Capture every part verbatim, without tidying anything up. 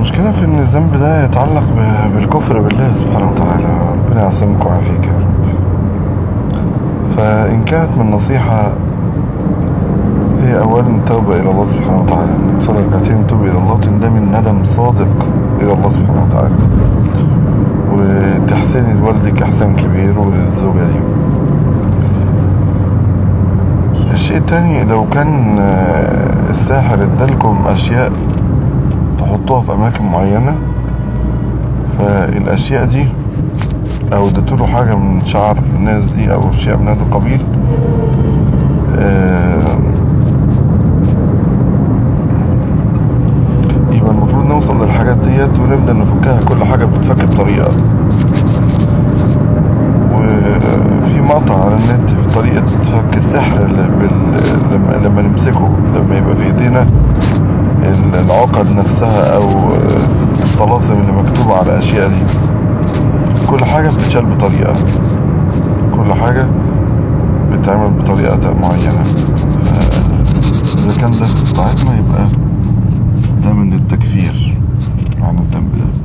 المشكلة في ان الذنب ده يتعلق بالكفر بالله سبحانه وتعالى. ربنا يعصمك ويعافيك يا رب. فان كانت من نصيحة، هي اولا التوبة الى الله سبحانه وتعالى، انك تصلي ركعتين وتوب الى الله وتندمي الندم صادق الى الله سبحانه وتعالى، وتحسني لوالدك احسان كبير وللزوجة دي. الشيء التاني، لو كان الساحر ادالكم اشياء تحطوها في اماكن معينة، فالاشياء دي او اديتوله حاجة من شعر الناس دي او اشياء من هذا القبيل، يبقى المفروض نوصل للحاجات ديت ونبدأ نفكها. كل حاجة بتتفك بطريقة، وفي مقطع على النت في طريقة فك السحر بال... لما نمسكه، لما يبقى في ايدينا العقد نفسها او الطلاسم اللي مكتوبة على الاشياء دي، كل حاجة بتتشال بطريقة، كل حاجة بتتعمل بطريقة معينة. فإذا كان ده في استطاعتنا يبقى ده من التكفير عن الذنب ده.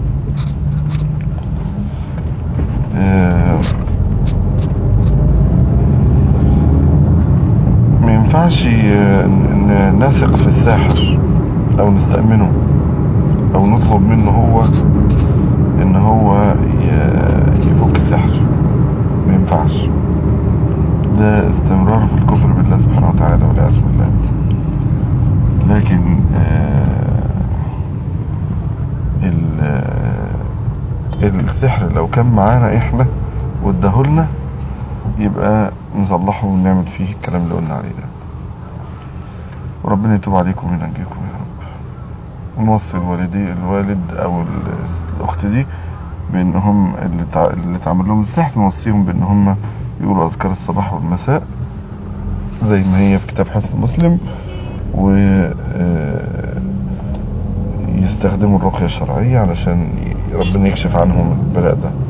ما ينفعش ان نثق في الساحر او نستأمنه او نطلب منه هو ان هو يفك السحر. ما ينفعش، ده استمرار في الكفر بالله سبحانه وتعالى والعياذ بالله. لكن السحر لو كان معانا احنا واداهولنا يبقى نصلحه ونعمل فيه الكلام اللي قلنا عليه ده. وربنا يتوب عليكم وينجيكم يا رب. ونوصي الوالدي الوالد او الاخت دي بانهم اللي تع... اللي تعمل لهم السحر، نوصيهم بان هم يقولوا اذكار الصباح والمساء زي ما هي في كتاب حسن مسلم، و يستخدموا الرقية الشرعية علشان ربنا يكشف عنهم البلاء ده.